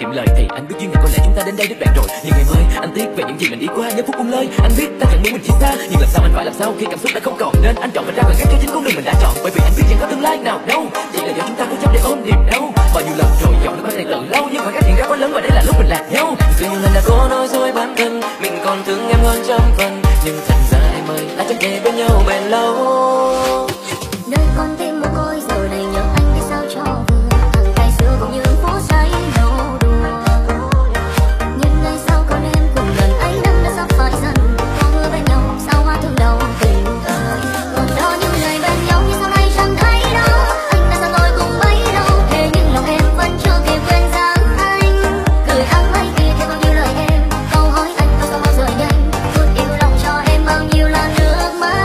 kiệm lời thì anh biết duyên này có lẽ chúng ta đến đây đứt đoạn rồi. Nhưng em ơi, anh tiếc về những gì mình đi qua, những phút buông lơi. Anh biết ta chẳng muốn mình chia xa, nhưng làm sao anh phải làm sao khi cảm xúc đã không còn, nên anh chọn mình ra bằng cách cho chính con đường mình đã chọn. Bởi vì anh biết chẳng có tương lai nào đâu, chỉ là do chúng ta cố chấp để ôm niềm đau. Bao nhiêu lần rồi dọn nó có thể từ lâu, nhưng khoảng cách hiện ra quá lớn và đây là lúc mình lạc nhau. Dường như mình đã cố nói dối bản thân, mình còn thương em hơn trăm phần, nhưng thật ra em ơi đã chẳng thể bên nhau bền lâu. Nơi con tim mồ côi giờ này nhớ anh biết sao cho vừa, hàng ngày xưa cũng như phố say nô đùa. Nhưng ngày sau con em cùng lần ấy năm đã sắp phải dần, có mưa bên nhau sao hoa thương đầu tình ơi. Còn đó những ngày bên nhau nhưng sau này chẳng thấy đâu, anh đã xa tôi cùng bấy lâu. Thế nhưng lòng em vẫn chưa kịp quên dáng anh, gửi áng mây kia theo bao nhiêu lời em, câu hỏi anh có sao bao giờ nhanh, luôn yêu lòng cho em bao nhiêu là nước mắt.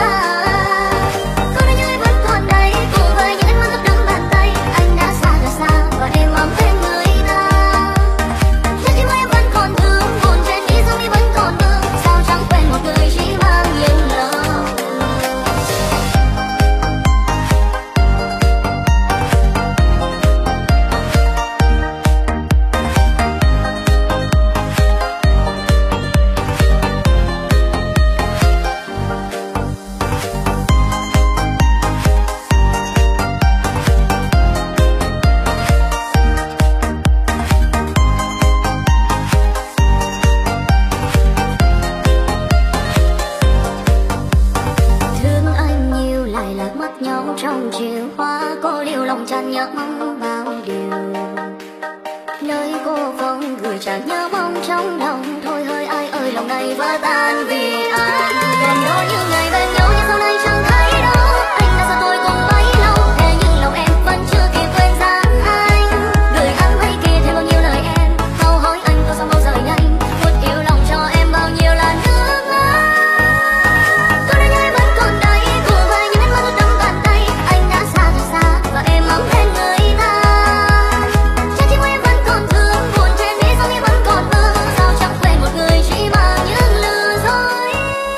Trong chiều hoa cô liêu lòng tràn nhớ mong bao điều, nơi cô không gửi chẳng nhớ mong trong lòng. Thôi hơi ai ơi lòng này vỡ tan vì anh. Còn đó những ngày bên nhau nhưng sau này chẳng thấy đâu, anh đã xa tôi cùng bấy lâu. Thế nhưng lòng em vẫn chưa kịp quên dáng anh, gửi áng mây kia thêm bao nhiêu lời em, câu hỏi anh có sao bao giờ nhanh, muốn yêu lòng cho em bao nhiêu là nước mắt. Có lẽ em vẫn còn đây cùng với những ánh mắt ướt đẫm bàn tay, anh đã xa thật xa và em mong thêm người ta. Trái tim em vẫn còn thương buồn trên đi sao em vẫn còn mơ, sao chẳng quên một người chỉ mang những lừa dối.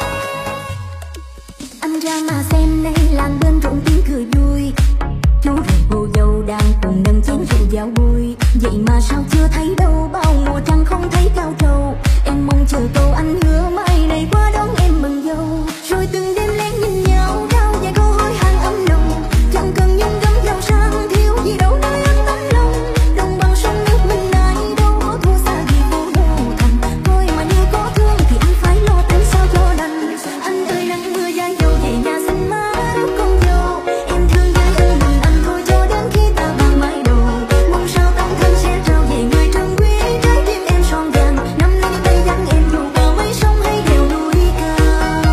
Anh ra mà xem đây làng bên rộn tiếng cười vui, chú rể cô dâu đang cùng nâng chén rượu vào bôi. Vậy mà sao chưa thấy đâu, bao mùa trăng không thấy cao trầu. Em mong chờ câu anh hứa mai này qua đón em mừng dâu. Rồi từng đêm lén nhìn nhau trao vài câu hỏi hàng ấm nồng, chẳng cần nhung gấm giàu sang thiếu gì đâu nơi ấm tấm lòng. Đồng bằng sông nước mình này đâu có thua xa gì phố đô thành, thôi mà như có thương thì anh phải lo tính sao cho đành. Anh ơi nắng mưa dài dầu về nhà xin má đốt con dâu, em thương với anh thôi cho đến khi ta bằng mái đầu. Mong sao tấm thân sẽ trao về người trân quý, trái tim em son vàng nắm lấy tay dắt em dù qua mấy sông hay đèo núi cao.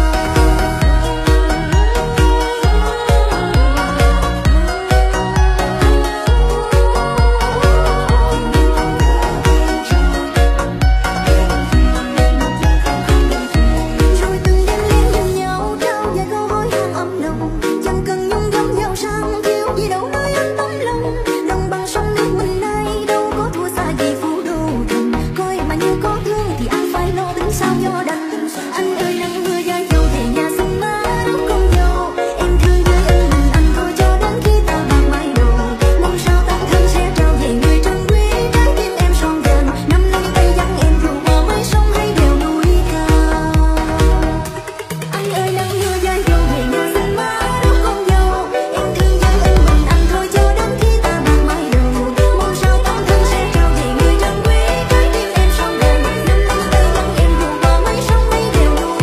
Rồi từng đêm lén nhìn nhau trao vài câu hỏi hàng ấm nồng, chẳng cần nhung gấm giàu sang thiếu gì đâu nơi ấm tấm lòng. Đồng bằng sông nước mình này đâu có thua xa gì phố đô thành, coi mà như có thương thì anh phải lo tính sao cho đành. Anh ơi nắng mưa dài dầu về nhà xin má đốt con dâu, em thương với anh thôi cho đến khi ta bằng mái đầu. Mong sao tấm thân sẽ trao về người trân quý, trái tim em son vàng nắm lấy tay dắt em dù qua mấy sông hay đèo núi cao. Anh ơi nắng mưa dài dầu về nhà xin má đốt con dâu, em thương với anh thôi cho đến khi ta bằng mái đầu. Mong sao tấm thân sẽ trao về người trân quý, trái tim em son vàng nắm lấy tay dắt em dù qua mấy sông hay đèo núi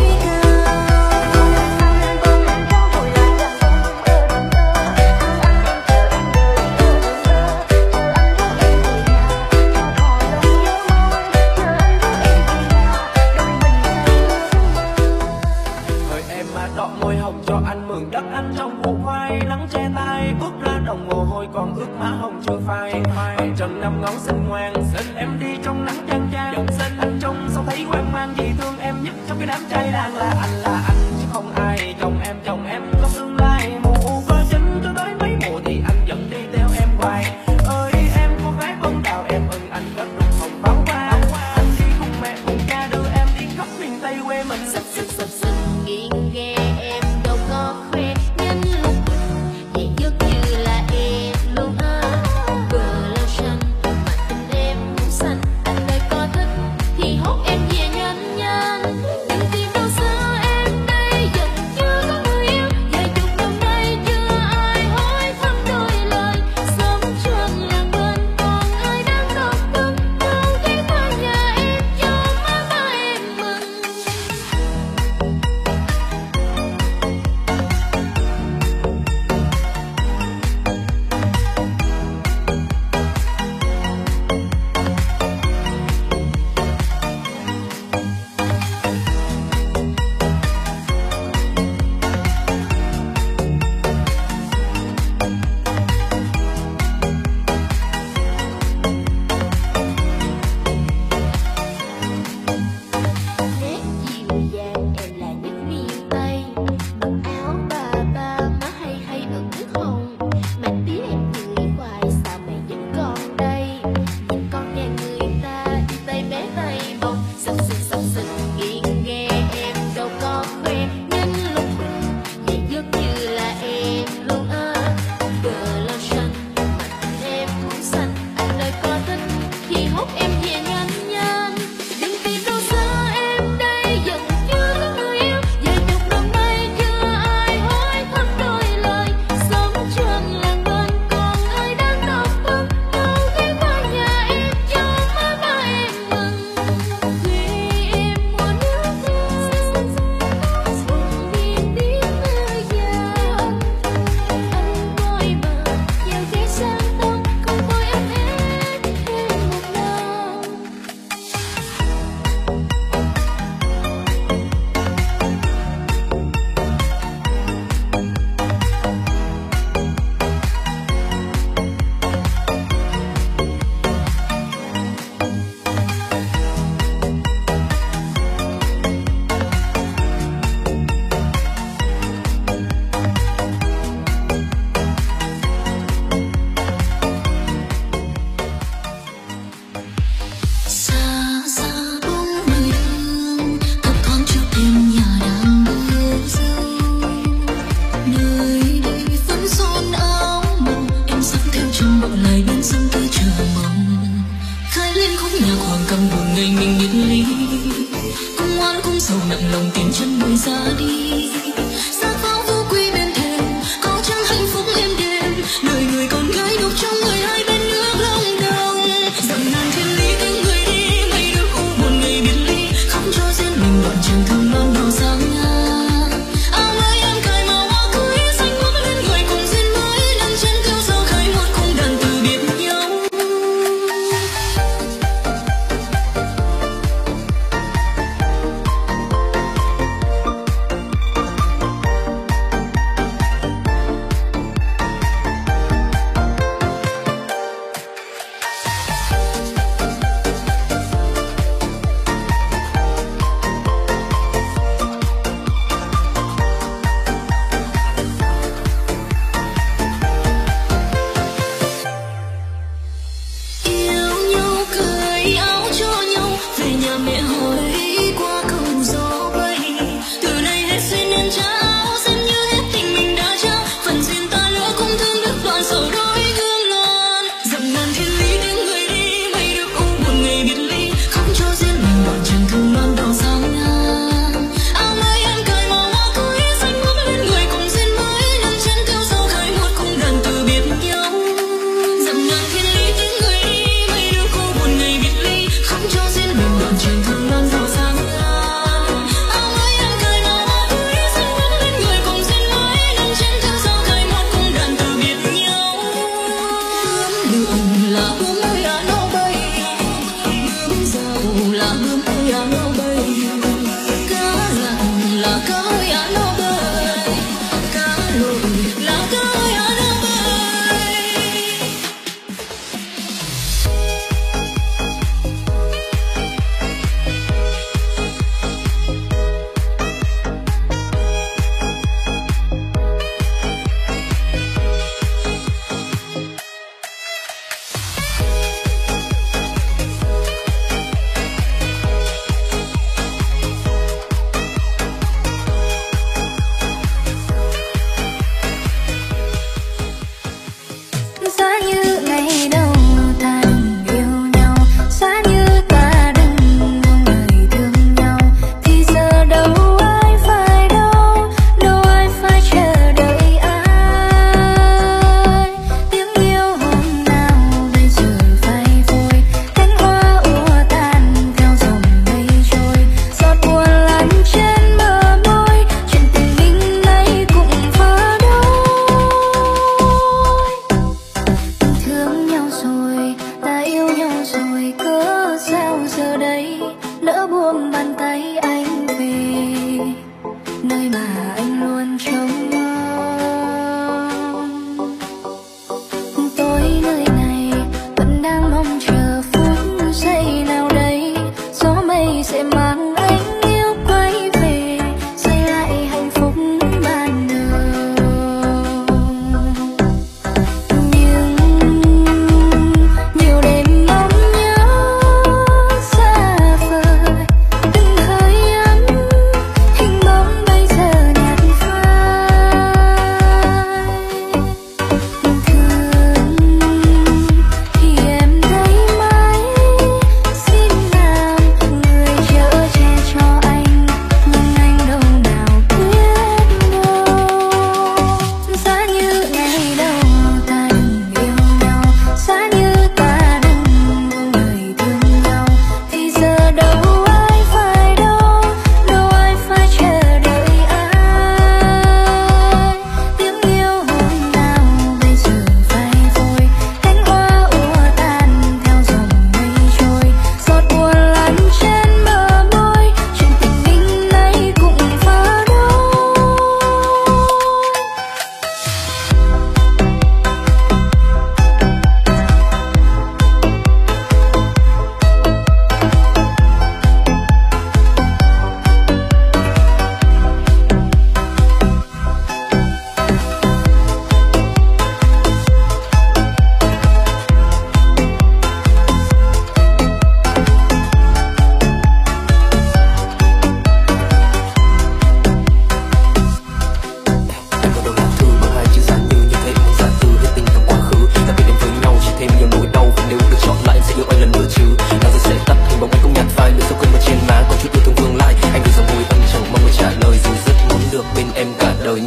Hỡi em mà đọ môi hồng cho anh mượn đất anh trong vụ khoai, nắng che tay bước ra đồng mồ hôi còn ướt má hồng chưa phai. Hồng trần năm ngón xinh ngoan xin em đi trong nắng chang chang, xin anh trông sao thấy hoang mang vì thương em nhất trong cái đám trai đang là anh chứ không ai. Chồng em có tương lai mù có chân cho tới mấy mùa thì anh vẫn đi theo em hoài. Ơi em cô gái bông đào em ưng anh có đục hồng pháo hoa, anh đi cùng mẹ cùng cha đưa em đi khắp miền Tây quê mình. xinh nghiêng ghê em đâu có khoe nhân lúc vậy dứt như là em luôn á. Bờ lao xanh mà tình em muốn xanh ra đi. Xác pháo vũ quy bên thềm, có chăng hạnh phúc êm đềm, đời người con gái đục trong người hai bên nước lòng đồng. Dầm ngàn thiên lý tiếng người đi, mây nước u buồn ngày biệt ly, khóc cho riêng mình đoạn trường thơm non đào sang nga. Áo mới em cài màu hoa cưới, xanh bước lên người cùng duyên mới, lần chân kêu dâu khai một cung đàn từ biệt nhau.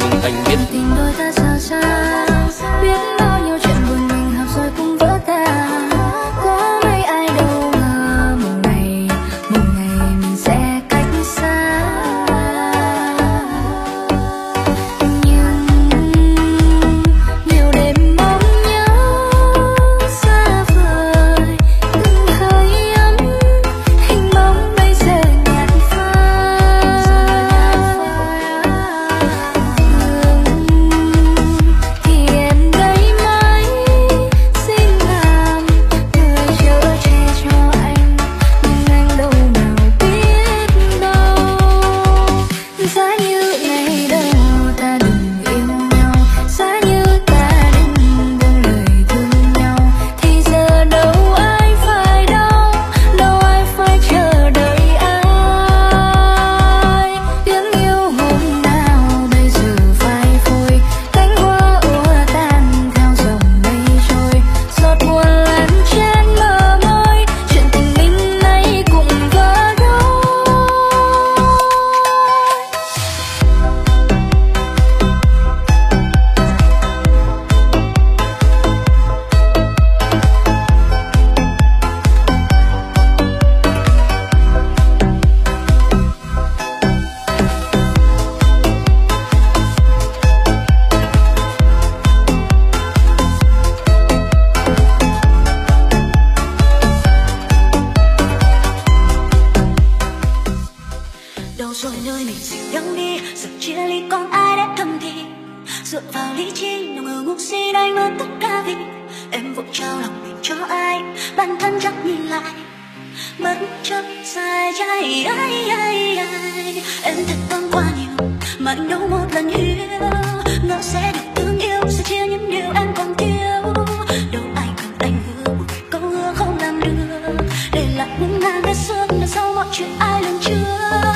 nhưng anh biết tình đôi ta xa xa, biết bao nhiêu chuyện buồn mình hợp rồi cũng vỡ tan. Có mấy ai đâu ngờ một ngày mình sẽ cách xa. Nhưng nhiều đêm mong nhớ xa vời, từng hơi ấm hình bóng bây giờ nhạt phai. Thì em đây mãi xin làm người chở che cho anh, nhưng anh đâu nào biết đâu. Giá như ngày đầu ta đừng yêu nhau, giá như ta đừng buông lời thương nhau, thì giờ đâu ai phải đau, đâu ai phải chờ đợi ai. Tiếng yêu hôm nào bây giờ phai phôi, cánh hoa úa tan theo dòng mây trôi, giọt buồn lăn trên bờ môi, chuyện tình mình nay cũng vỡ đôi. Đâu rồi nơi mình dịu đắng đi, giờ chia ly còn ai đã thầm thì dựa vào lý trí nào ngờ ngục si đánh mất tất cả vì em vội trao lòng mình cho ai, bản thân chắc nhìn lại mất chất dài dài. Em thật toan quá nhiều mà anh đâu một lần hiểu, ngỡ sẽ được thương yêu, sẽ chia những điều em còn thiếu. Đâu ai cần anh hứa một câu hứa không làm được, để lại những ngàn vết xước đằng sau mọi chuyện ai lần trước.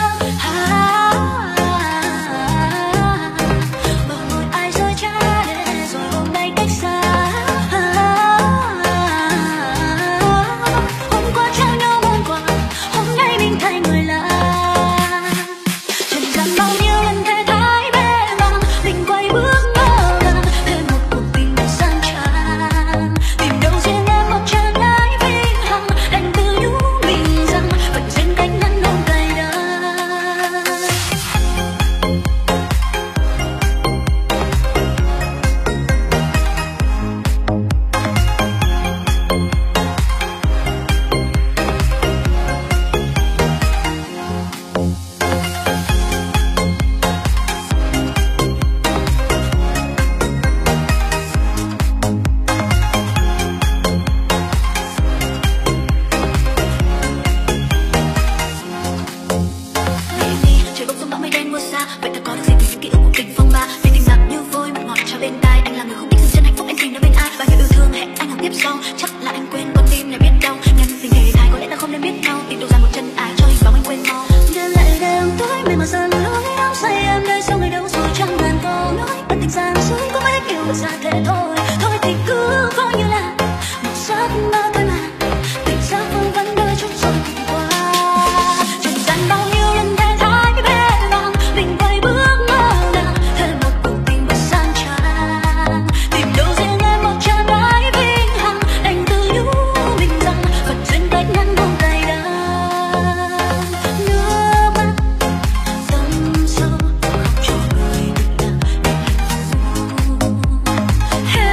Bờ môi ai rơi trả để rồi hôm nay cách xa. Hôm qua trao nhau món quà, hôm nay mình thay người lạ. Trần gian bao nhiêu lần thề thái bế vàng, mình quay bước ngỡ ngàng thêm một cuộc tình đầy sang tràn. Tìm đâu riêng em một chàng gái vinh hằng, đành tự nhủ mình rằng phận duyên cách ngăn không cay đắng. Trời bốc xuống bão mây đen mưa xa, vậy ta có được gì từ những ký ức của tình phong ba? Vì tình lạc như vôi mặn ngọt cho bên tai, anh là người không biết dừng chân hạnh phúc em tìm nó bên ai. Bao nhiêu yêu thương hẹn anh hàng tiếp sau, chắc là anh quên con tim này biết đâu. Nhân tình thề thai có lẽ ta không nên biết nhau, tìm đâu ra một chân ai cho hình bóng anh quên mau. Đêm lại đêm tối mây mà dần lối áo say em nơi sau ngày đâu rồi chẳng ngàn câu nói. Ân tình gian dối có mấy yêu ra thế thôi, thôi thì cứ coi như là một giấc mơ thôi mà. Tình giác vương vấn đôi chút rồi thì qua. Trần gian bao nhiêu lần thề thái bế vàng, mình quay bước ngỡ ngàng thêm một cuộc tình bất sang tràn. Tìm đâu riêng em một chàng gái vinh hằng, đành tự nhủ mình rằng phận duyên cách ngăn không cay đắng. Nước mắt tâm sâu khóc cho người mình là để hạnh phúc.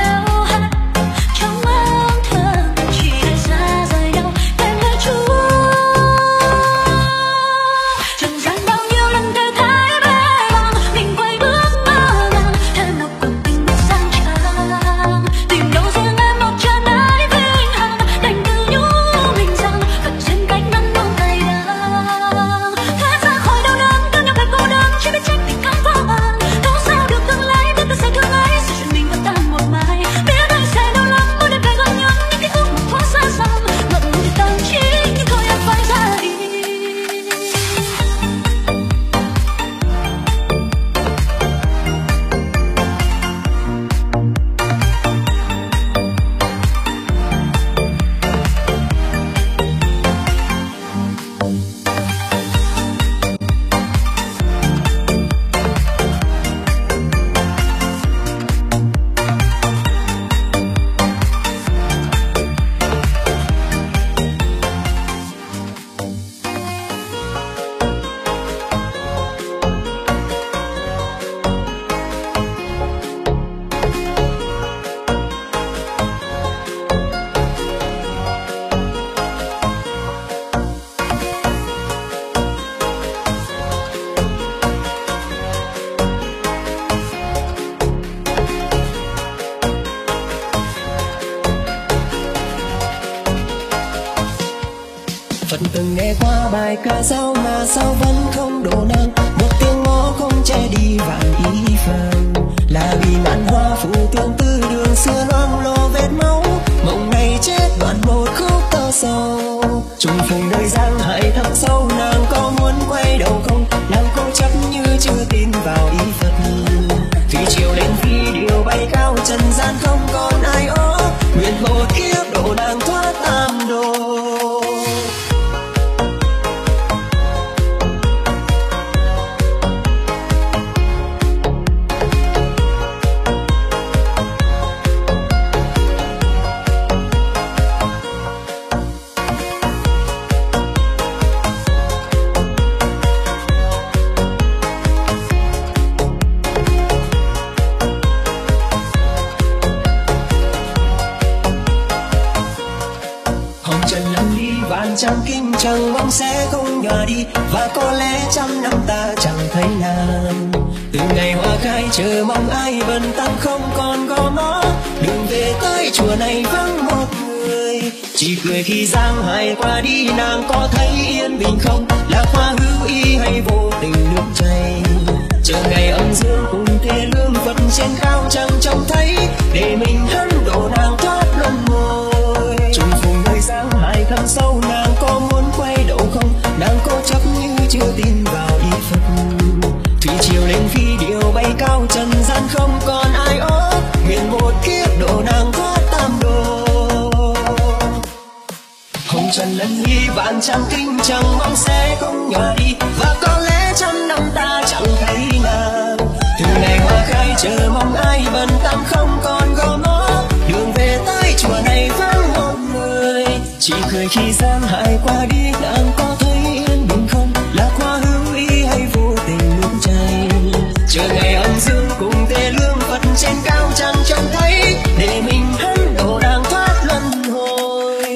Từng nghe qua bài ca dao mà sao vẫn không đổ nang, một tiếng ngõ không che đi vạn ý phần. Là vì ngàn hoa phủ tương tư đường xưa loang lổ vết máu, mộng này chết đoạn một khúc tơ sầu. Trùng phùng nơi giang hải thẳm sâu, nàng có muốn quay đầu không? Nàng cố chấp như chưa tin vào ý Phật. Thủy triều lên phi điều bay cao, trần gian không còn ai ó, nguyện một kiếp độ nàng thoát tam đồ. Trăm kinh chẳng mong sẽ không nhòa đi, và có lẽ trăm năm ta chẳng thấy nàng. Từ ngày hoa khai chờ mong ai bần tăng không còn có nó, đường về tới chùa này vắng một người. Chỉ cười khi giang hải qua đi, nàng có thấy yên bình không? Là hoa hữu ý hay vô tình nước chảy? Chờ ngày âm dương cùng thế lương Phật trên cao chẳng trông thấy, để mình thân độ nàng thoát luân hồi. Trùng phùng nơi giang hải thẳm sâu, nàng có muốn quay đầu không? Nàng cố chấp như chưa tin vào ý Phật. Thủy triều lên phi điều bay cao, trần gian không còn ai ó, nguyện một kiếp độ nàng thoát tam đồ. Hồng trần lân ly vạn trăm kinh chẳng mong sẽ không nhòa đi, và có lẽ trăm năm ta chẳng thấy nàng. Từ ngày hoa khai chờ mong ai bần tăng không còn gom nó, đường về tới chùa này vắng một người. Chỉ cười khi giang hải qua đi, nàng có thấy yên bình không? Là quá hữu ý hay vô tình nước chảy? Chờ ngày âm dương cùng tề lương Phật trên cao chẳng trông thấy, để mình hắn độ nàng thoát luân hồi.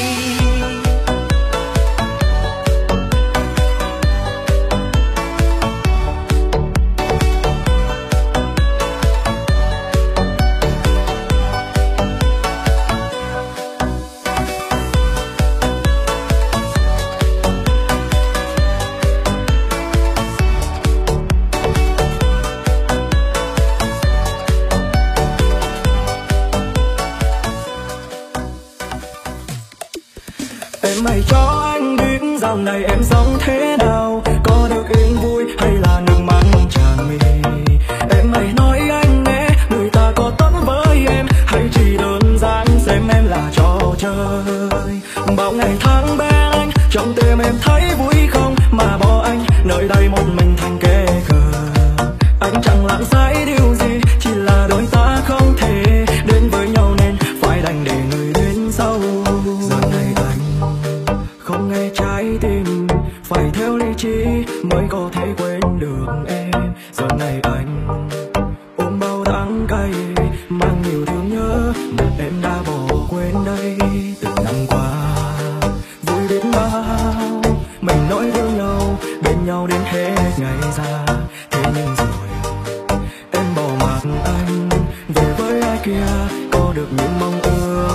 Em hãy cho anh biết dạo này em sống thế nào, có được yên vui hay là nước mắt tràn mi. Em hãy nói anh nghe, người ta có tốt với em hay chỉ đơn giản xem em là trò chơi. Bao ngày tháng bên anh, trong tim em thấy vui không? Mà bỏ anh nơi đây một mình thành kẻ cờ. Anh chẳng làm sai điều gì, chỉ là đôi ta không thể đến với nhau nên phải đành để người đến sau. Giờ này anh không nghe trái tim, phải theo lý trí mới có thể quên được em. Giờ này anh ôm bao đắng cay, mang nhiều thương nhớ mà em đã bỏ quên đây. Từ năm qua vui biết bao, mình nói với nhau bên nhau đến hết ngày ra. Thế nhưng rồi em bỏ mặc anh về với ai kia, có được những mong ước.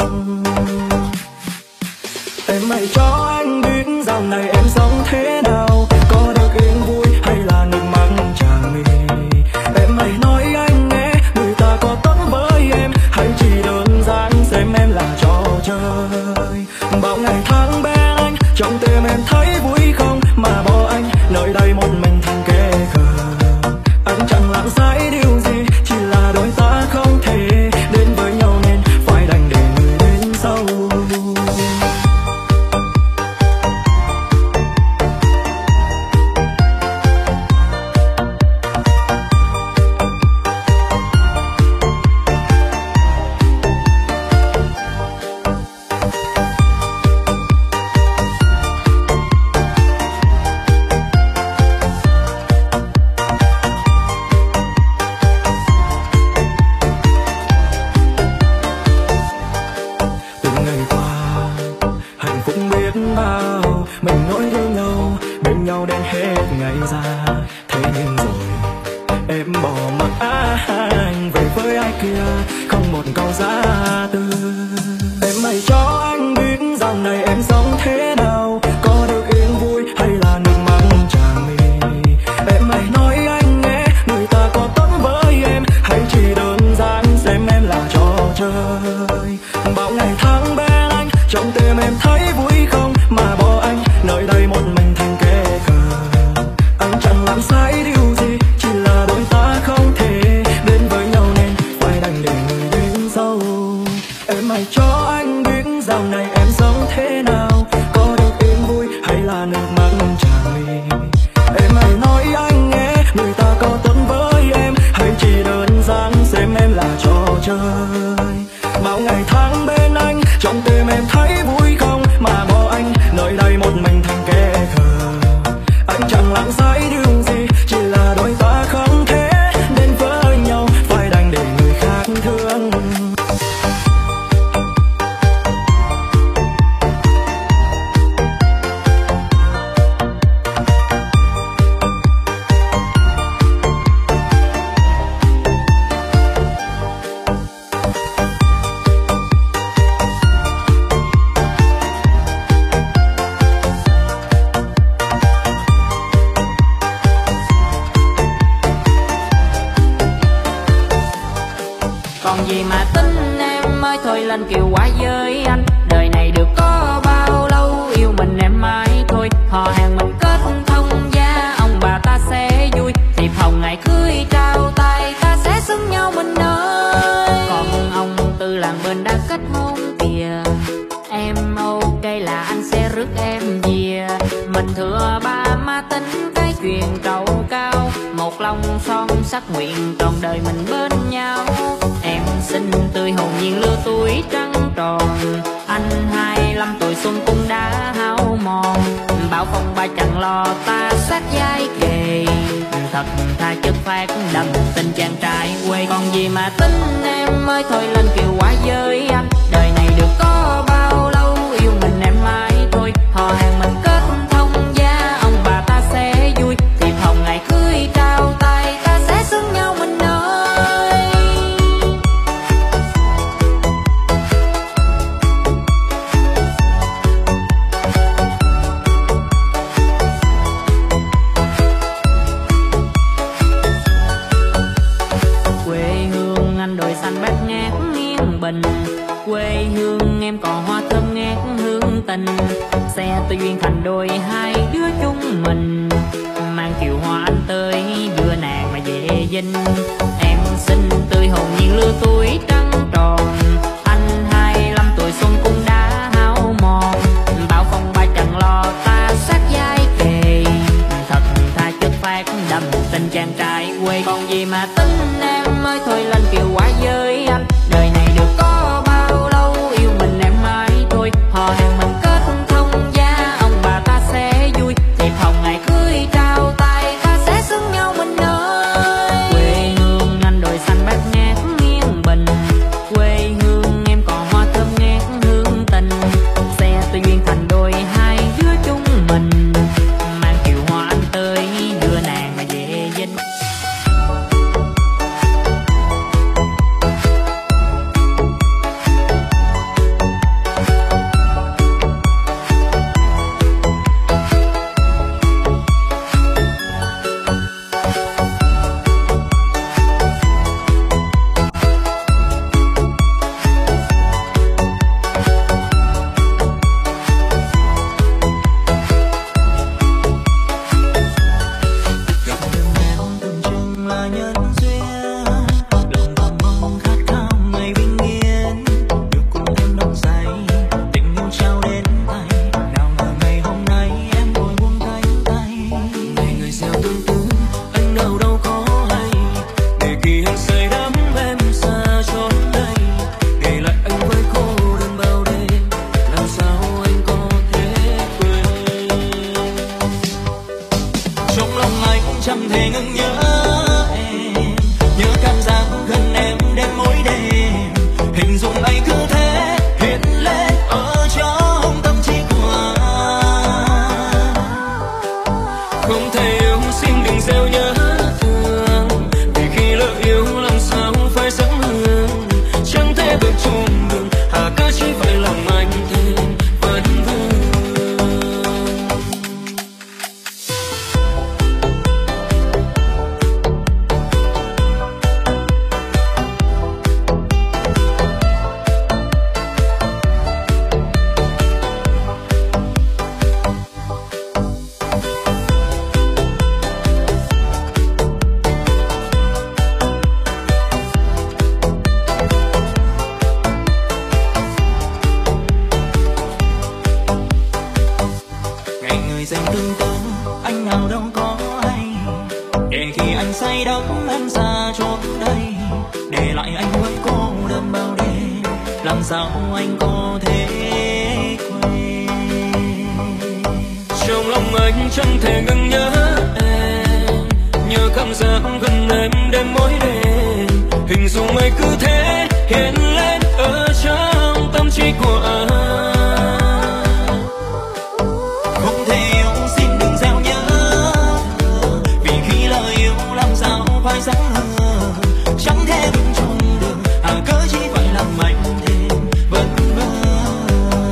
Em hãy cho anh biết dạo này em sống thế nào, có được yên vui hay là nước mắt tràn mi. Em hãy nói anh nghe, người ta có tốt với em hay chỉ đơn giản xem em là trò chơi. Bao ngày tháng bên anh, trong tim em thấy vui không? Mà bỏ anh nơi đây một mình thành kẻ cờ. Anh chẳng làm sai điều gì, chỉ là đôi ta không thể đến với nhau nên phải đành để người đến sau. là trò chơi. Bao ngày tháng bên anh, trong tim em thấy vui không mà bỏ anh nơi đây một mình thành kẻ khờ. Anh chẳng làm sai điều gì, chỉ là đôi ta không thể đến với nhau, phải đành để người khác thương. Còn gì mà tính em ơi, thôi lên kiều qua với anh. Đời này được có bao lâu, yêu mình em mãi thôi. Họ hàng mình kết thông gia, ông bà ta sẽ vui. Thiệp hồng ngày cưới trao tay, ta sẽ xứng nhau mình ơi. Còn ông Tư làng bên đã kết hôn kìa, em ok là anh sẽ rước em về. Mình thừa ba má tính cái chuyện trầu cao, một lòng son sắc nguyện trọn đời mình bên nhau. Em xinh tươi hồn nhiên lứa tuổi trắng tròn, anh 25 tuổi xuân cũng đã hao mòn. Bão phong ba chẳng lo ta sát vai kề, thật tha chất phát đậm tình chàng trai quê. Còn gì mà tính em ơi, thôi lên kiều qua với anh. Đời này được có bao lâu, yêu mình em mãi thôi. Họ hàng mình kết thông gia, ông bà ta sẽ vui. Thiệp hồng ngày cưới trao tay, ta sẽ xứng nhau mình ơi. Quê hương anh đồi xanh bát ngát nghiêng bình, quê hương em còn hoa thơm ngát hương tình. Xe tôi duyên thành đôi hai đứa chúng mình, mang kiều hoa anh tới đưa nàng mà về dinh. Em xinh tươi hồn nhiên lứa tuổi trắng tròn, anh 25 tuổi xuân cũng đã hao mòn. Bão phong ba chẳng lo ta sát vai kề, thật tha chất phát đậm tình chàng trai quê. Còn gì mà tính em ơi, thôi lên kiều qua với anh. Đời này được có bao lâu, yêu mình em mãi thôi. Họ hàng mình kết thông gia, ông bà ta sẽ vui. Thiệp hồng ngày cưới trao tay, ta sẽ xứng nhau mình ơi. Quê hương anh đồi xanh bát ngát nghiêng bình, quê hương em còn hoa thơm ngát hương tình. Xe tôi duyên thành đôi hai đứa chúng mình, mang kiều hoa anh tới đưa nàng mà về dinh. Chẳng thể ngừng nhớ em, nhớ cảm giác gần em đêm mỗi đêm. Hình dung anh cứ thế hiện lên ở trong tâm trí của anh. Không thể yêu xin đừng gieo nhớ thương, vì khi lỡ yêu làm sao lại anh vẫn cô đơn bao đêm, làm sao anh có thể quay. Trong lòng anh chẳng thể ngừng nhớ em, nhớ cảm giác gần em đêm mỗi đêm. Hình dung ấy cứ thế hiện lên ở trong tâm trí của anh. Không thể yêu xin đừng gieo nhớ, vì khi lời yêu làm sao phải dám hờ. Chẳng thể đứng trong đường, cớ chỉ phải làm anh thêm vân vân.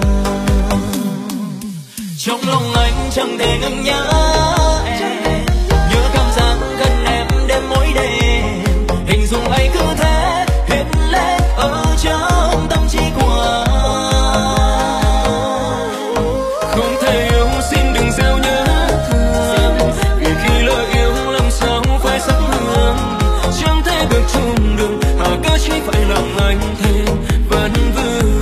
Trong lòng anh chẳng thể ngừng nhớ em, nhớ cảm giác gần em đêm mỗi đêm. Hình dung ấy cứ thế hiện lên ở trong tâm trí của anh. Không thể yêu xin đừng gieo nhớ thương, vì khi lời yêu làm sao phải sắc hương. Chẳng thể bước chung đường, cớ chỉ phải làm anh thêm vấn vương.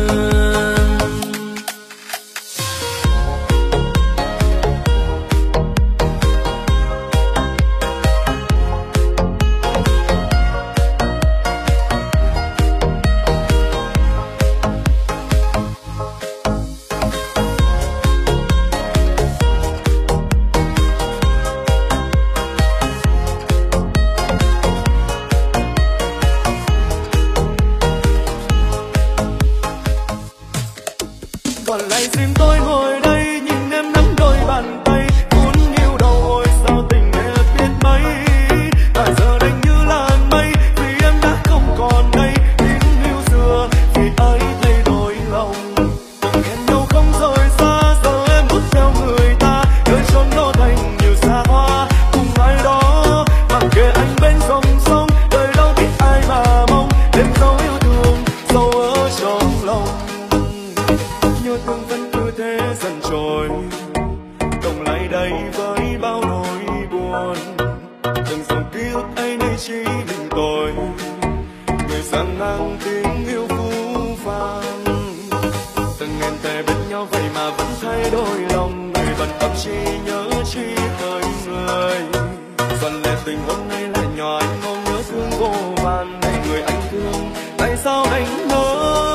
Còn lại riêng tôi ngồi đây nhìn em nắm đôi bàn tay, cuốn yêu đầu ôi sao tình em biết mấy. Tại giờ đành như làn mây vì em đã không còn đây, tiếng yêu xưa vì ai thay đổi lòng. Từng hẹn nhau không rời xa, giờ em bước theo người ta, nơi chốn nó thành nhiều xa hoa cùng ai đó. Mặc kệ anh bên dòng sông, đời đâu biết ai mà mong đêm dấu yêu thương sâu ở trong lòng. Nhớ thương vẫn cứ thế dần trôi, đồng lại đây với bao nỗi buồn. Từng dòng ký ức ấy nay chỉ mình tôi, người sang ngang tiếng yêu phũ phàng. Từng hẹn thề bên nhau vậy mà vẫn thay đổi lòng, người bận tâm chỉ nhớ chỉ hơi người. Dần lệ tình hôm nay lại nhỏ anh ôm nhớ thương vô vàn. Này người anh thương tại sao anh nói.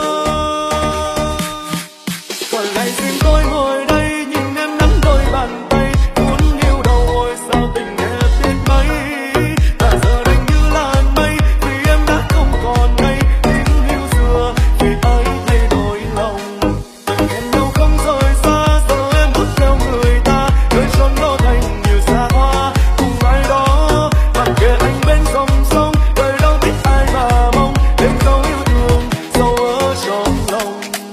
Còn lại riêng tôi ngồi đây nhìn em nắm đôi bàn tay, cuốn yêu đầu ôi sao tình em biết mấy. Tại giờ đành như làn mây vì em đã không còn đây, tiếng yêu xưa vì ai thay đổi lòng. Từng hẹn nhau không rời xa, giờ em bước theo người ta, nơi chốn nó thành nhiều xa hoa cùng ai đó. Mặc kệ anh bên dòng sông, đời đâu biết ai mà mong đêm dấu yêu thương sâu ở trong lòng.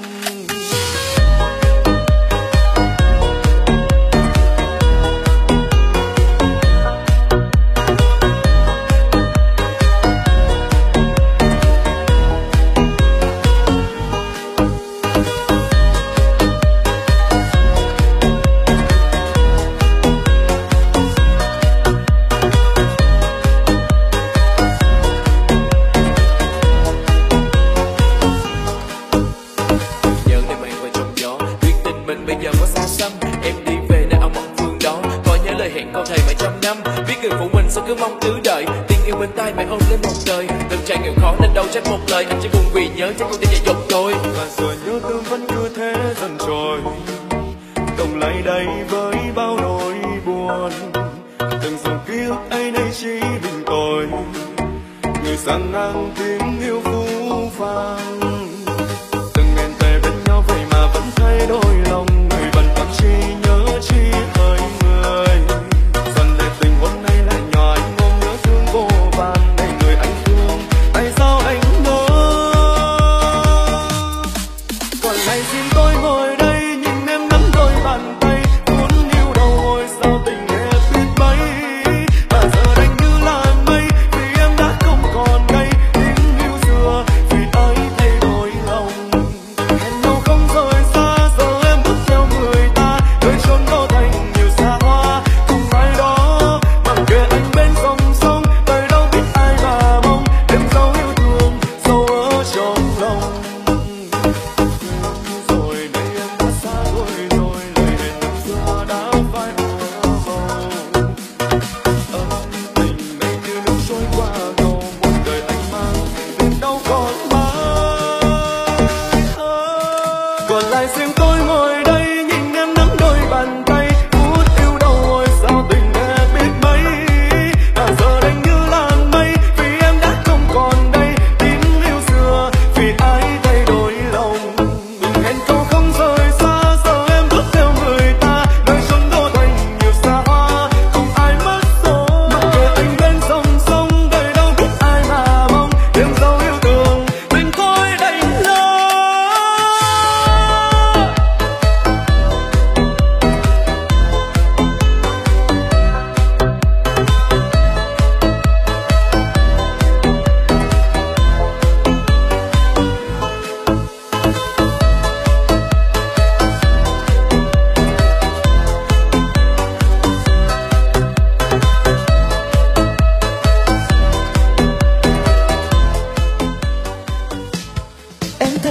Nhớ đêm anh qua trong gió, tuyết tình mình bây giờ có xa xăm. Em đi về nơi ao mong phương đó, có nhớ lời hẹn câu thầy mãi trăm năm. Biết người phụ mình sao cứ mong cứ đợi, tiếng yêu bên tai mãi ôm lên một đời. Từng trải nghèo khó nên đâu trách một lời, anh chỉ buồn vì nhớ chắc con tim dại dột thôi. Và rồi nhớ thương vẫn cứ thế dần trôi, đồng lại đây với bao nỗi buồn. Từng dòng ký ức ấy nay chỉ mình tôi, người sang ngang tiếng yêu phũ phàng. Từng hẹn thề bên nhau vậy mà vẫn thay đổi lòng, người bận tâm chỉ nhớ chỉ hơi người. Dần lệ tình hôm nay lại nhỏ anh ôm nhớ thương vô vàn. Này người anh thương tại sao anh nói. Còn lại riêng tôi ngồi đây nhìn em nắm đôi bàn tay, cuốn yêu đầu ôi sao tình em biết mấy. Và giờ đành như làn mây vì em đã không còn đây, tiếng yêu xưa vì ai thay đổi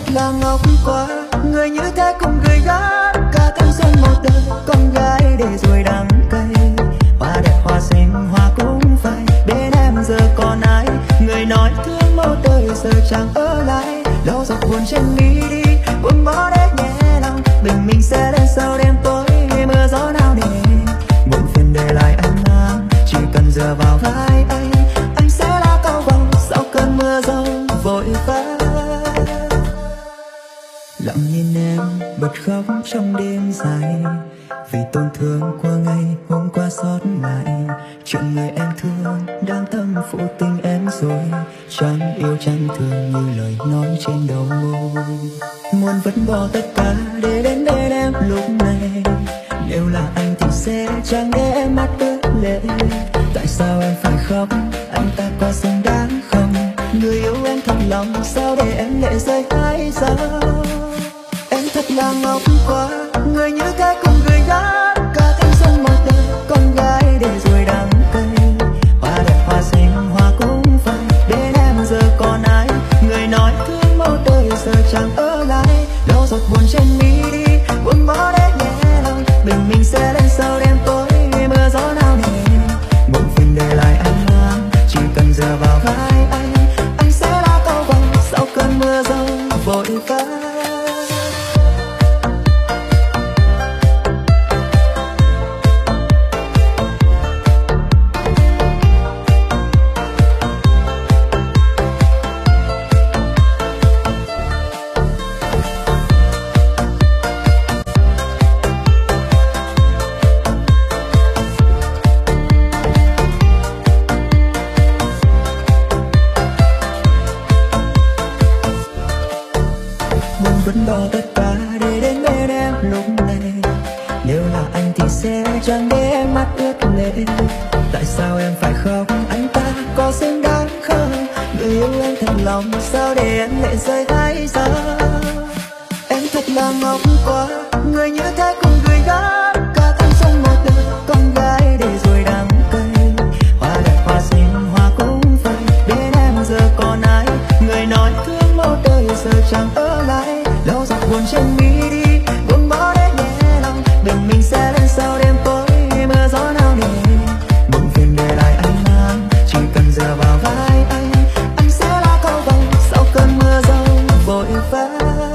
thật là ngốc quá, người như thế cũng gửi gắm cả thanh xuân một đời. Con gái để rồi đắng cay, hoa đẹp hoa xinh hoa cũng phai. Bên em giờ còn ai, người nói thương một đời giờ chẳng ở lại. Lau giọt buồn trên mi đi, buông bỏ để nhẹ lòng. Bình minh sẽ đến sau đêm tối, mưa gió nào để buồn phiền để lại anh mang. Chỉ cần dựa vào vai anh sẽ là cao vòng sau cơn mưa giông vội vã. Lặng nhìn em bật khóc trong đêm dài, vì tổn thương qua ngày hôm qua xót lại. Chuyện người em thương đang tâm phụ tình em rồi, chẳng yêu chẳng thương như lời nói trên đầu môi. Muốn vứt bỏ tất cả để đến bên em lúc này, nếu là anh thì sẽ chẳng để em mắt ướt lệ. Tại sao em phải khóc, anh ta có xứng đáng không? Người yêu em thật lòng, sao để em lệ rơi hai giọt? Em thật là ngốc quá, người như thế cũng gửi gắm cả thanh xuân một đời. Con gái để rồi đắng cay, hoa đẹp hoa xinh hoa cũng phai. Bên em giờ còn ai, người nói thương một đời giờ chẳng ở lại. Lau giọt buồn trên mi đi, buông bỏ để nhẹ lòng. Bình minh sẽ đến sau đêm tối, mưa gió nào để buồn phiền để lại anh mang. Chỉ cần dựa vào vai anh sẽ là cao vòng sau cơn mưa giông vội vã. Vẫn bỏ tất cả để đến bên em lúc này, nếu là anh thì sẽ chẳng để em mắt ướt lệ. Tại sao em phải khóc, anh ta có xứng đáng không? Người yêu em thật lòng, sao để em lệ rơi hai giọt? Em thật là ngốc quá, người như thế cũng gửi gắm cả thanh xuân một đời. Con gái để rồi đắng cay, hoa đẹp hoa xinh hoa cũng phai. Bên em giờ còn ai, người nói thương một đời giờ chẳng ở lại. Lau giọt buồn trên mi đi, buông bỏ để nhẹ lòng. Bình minh sẽ đến sau đêm tối, mưa gió nào để buồn phiền để lại anh mang. Chỉ cần dựa vào vai anh sẽ là cao vòng sau cơn mưa giông vội vã.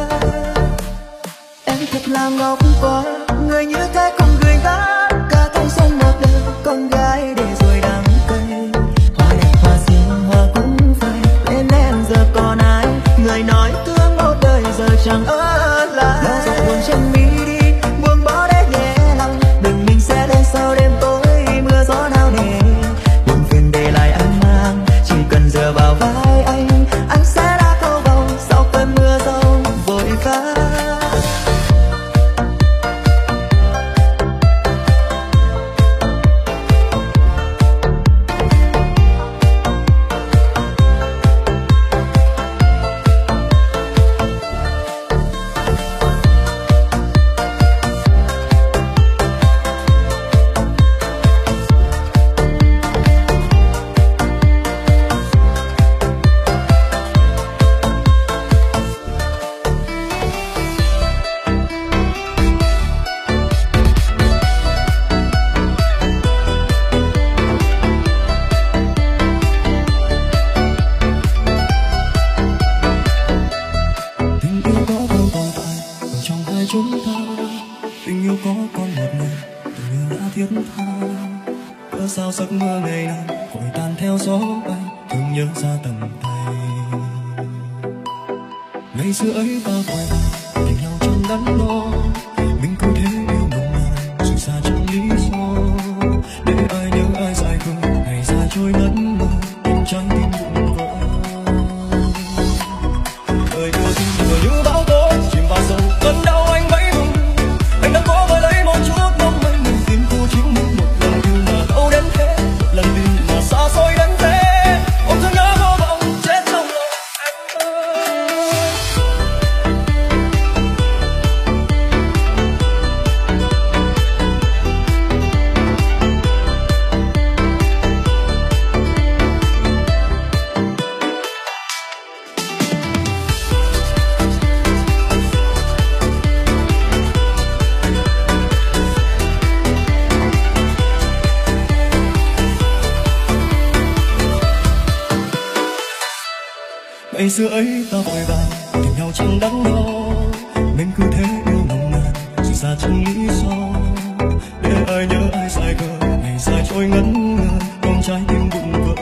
Em thật là ngốc quá, người như thế cũng gửi gắm cả thanh xuân một đời. Con gái để rồi đắng cay, hoa đẹp hoa xinh hoa cũng phai. Bên em giờ còn ai, người nói thương một đời giờ chẳng ở lại. Lau giọt buồn trên mi đi, buông bỏ để nhẹ lòng. Bình minh sẽ đến sau đêm tối, mưa gió nào để buồn phiền để lại anh mang. Chỉ cần dựa vào vai anh sẽ là cao vòng sau cơn mưa giông vội vã. Sao giấc mơ ngày nào vội tan theo gió bay, thương nhớ ra tận tay. Ngày xưa ấy ta quay tình nhau trong đắn đo, mình cứ thế yêu một ngày dù xa chẳng lý do. Để ai nhớ ai dài khờ, ngày dài trôi mất mơ, em trái tim vụn vỡ. Đời đưa tình vừa như bão tố chìm vào sâu cơn đau anh bấy vùng. Anh đã cố với lấy một chút mong manh, mình tìm cô chính mình một lần yêu mà đâu đến thế, một lần tình mà xa xôi đến thế. Ôm thương nhớ vô vọng chết trong lòng em ơi. ngày xưa ấy ta vội vàng tìm nhau chẳng đắn đo, mình cứ thế yêu nồng nàn dù xa chẳng lý do, để ai nhớ ai dài khờ ngày dài trôi ngẩn ngơ trong trái tim vụn vỡ.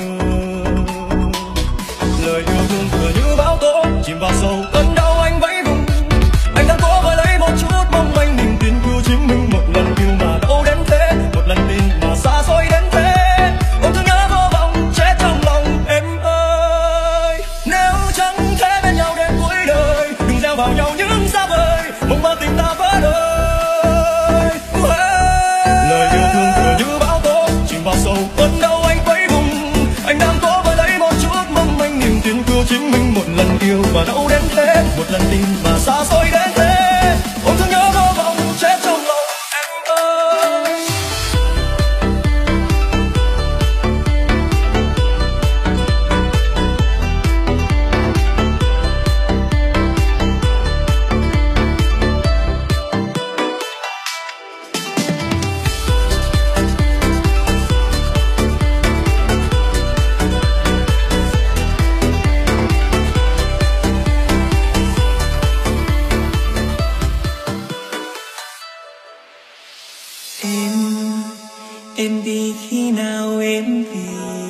Lời yêu thương vừa như bão tố chìm vào sâu cơn đau anh vẫy vùng, anh đang cố vơi lấy một chút mong manh niềm tin yêu chính mình, một lần yêu mà đau đến thế, một lần tin mà xa xôi đến thế, ôm thương nhớ vô vọng chết trong lòng em ơi. Nếu chẳng thể bên nhau đến cuối đời, đừng gieo vào nhau những xa vời mong mơ tình ta vỡ đời. Lời yêu thương vừa như bão tố chìm vào sâu cơn đau anh vẫy vùng, anh đang cố vơi lấy một chút mong manh niềm tin yêu chính mình, một lần yêu mà đau đến thế, một lần tin mà xa xôi đến thế, ôm thương nhớ vô vọng chết trong lòng em ơi. Em đi khi nào em về,